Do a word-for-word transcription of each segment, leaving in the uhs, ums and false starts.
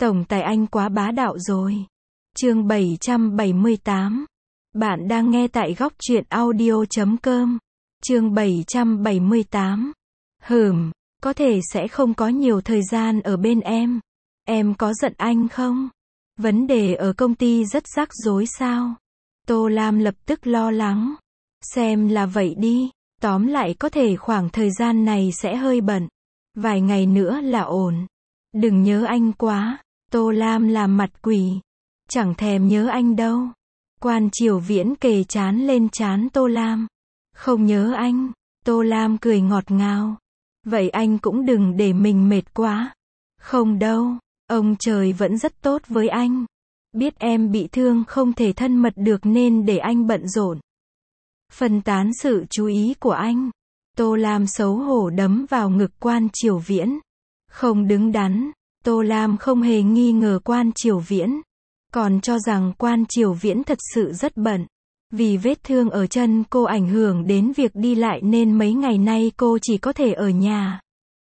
Tổng tài anh quá bá đạo rồi. Chương bảy trăm bảy mươi tám. Bạn đang nghe tại góc truyện audio chấm com. Chương bảy trăm bảy mươi tám. Hừm, có thể sẽ không có nhiều thời gian ở bên em. Em có giận anh không? Vấn đề ở công ty rất rắc rối sao? Tô Lam lập tức lo lắng. Xem là vậy đi, tóm lại có thể khoảng thời gian này sẽ hơi bận. Vài ngày nữa là ổn. Đừng nhớ anh quá. Tô Lam làm mặt quỷ. Chẳng thèm nhớ anh đâu. Quan Triều Viễn kề trán lên trán Tô Lam. Không nhớ anh. Tô Lam cười ngọt ngào. Vậy anh cũng đừng để mình mệt quá. Không đâu, ông trời vẫn rất tốt với anh. Biết em bị thương không thể thân mật được nên để anh bận rộn. Phân tán sự chú ý của anh. Tô Lam xấu hổ đấm vào ngực Quan Triều Viễn. Không đứng đắn. Tô Lam không hề nghi ngờ Quan Triều Viễn. Còn cho rằng Quan Triều Viễn thật sự rất bận. Vì vết thương ở chân cô ảnh hưởng đến việc đi lại nên mấy ngày nay cô chỉ có thể ở nhà.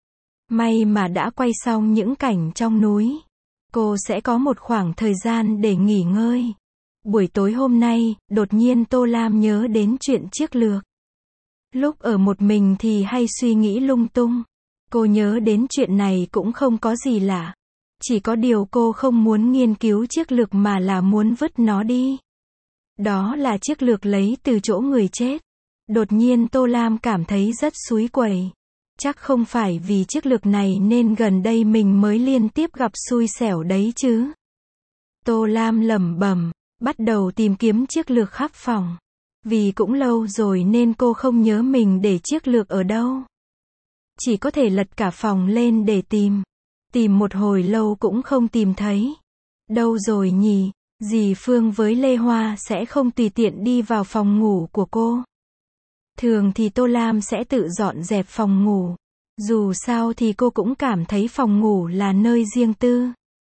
May mà đã quay xong những cảnh trong núi. Cô sẽ có một khoảng thời gian để nghỉ ngơi. Buổi tối hôm nay, đột nhiên Tô Lam nhớ đến chuyện chiếc lược. Lúc ở một mình thì hay suy nghĩ lung tung. Cô nhớ đến chuyện này cũng không có gì lạ. Chỉ có điều cô không muốn nghiên cứu chiếc lược mà là muốn vứt nó đi. Đó là chiếc lược lấy từ chỗ người chết. Đột nhiên Tô Lam cảm thấy rất xúi quẩy. Chắc không phải vì chiếc lược này nên gần đây mình mới liên tiếp gặp xui xẻo đấy chứ. Tô Lam lẩm bẩm, bắt đầu tìm kiếm chiếc lược khắp phòng. Vì cũng lâu rồi nên cô không nhớ mình để chiếc lược ở đâu. Chỉ có thể lật cả phòng lên để tìm. Tìm một hồi lâu cũng không tìm thấy. Đâu rồi nhỉ? Dì Phương với Lê Hoa sẽ không tùy tiện đi vào phòng ngủ của cô. Thường thì Tô Lam sẽ tự dọn dẹp phòng ngủ. Dù sao thì cô cũng cảm thấy phòng ngủ là nơi riêng tư.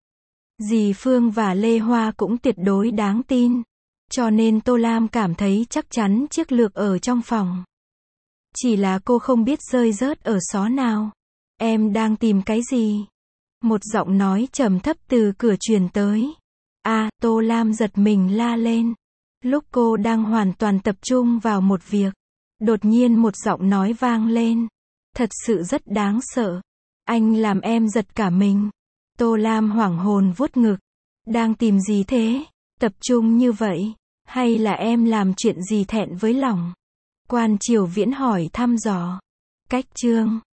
Dì Phương và Lê Hoa cũng tuyệt đối đáng tin. Cho nên Tô Lam cảm thấy chắc chắn chiếc lược ở trong phòng. Chỉ là cô không biết rơi rớt ở xó nào. Em đang tìm cái gì? Một giọng nói trầm thấp từ cửa truyền tới. À, Tô Lam giật mình la lên. Lúc cô đang hoàn toàn tập trung vào một việc. Đột nhiên một giọng nói vang lên. Thật sự rất đáng sợ. Anh làm em giật cả mình. Tô Lam hoảng hồn vuốt ngực. Đang tìm gì thế? Tập trung như vậy? Hay là em làm chuyện gì thẹn với lòng? Quan Triều Viễn hỏi thăm dò. Cách chương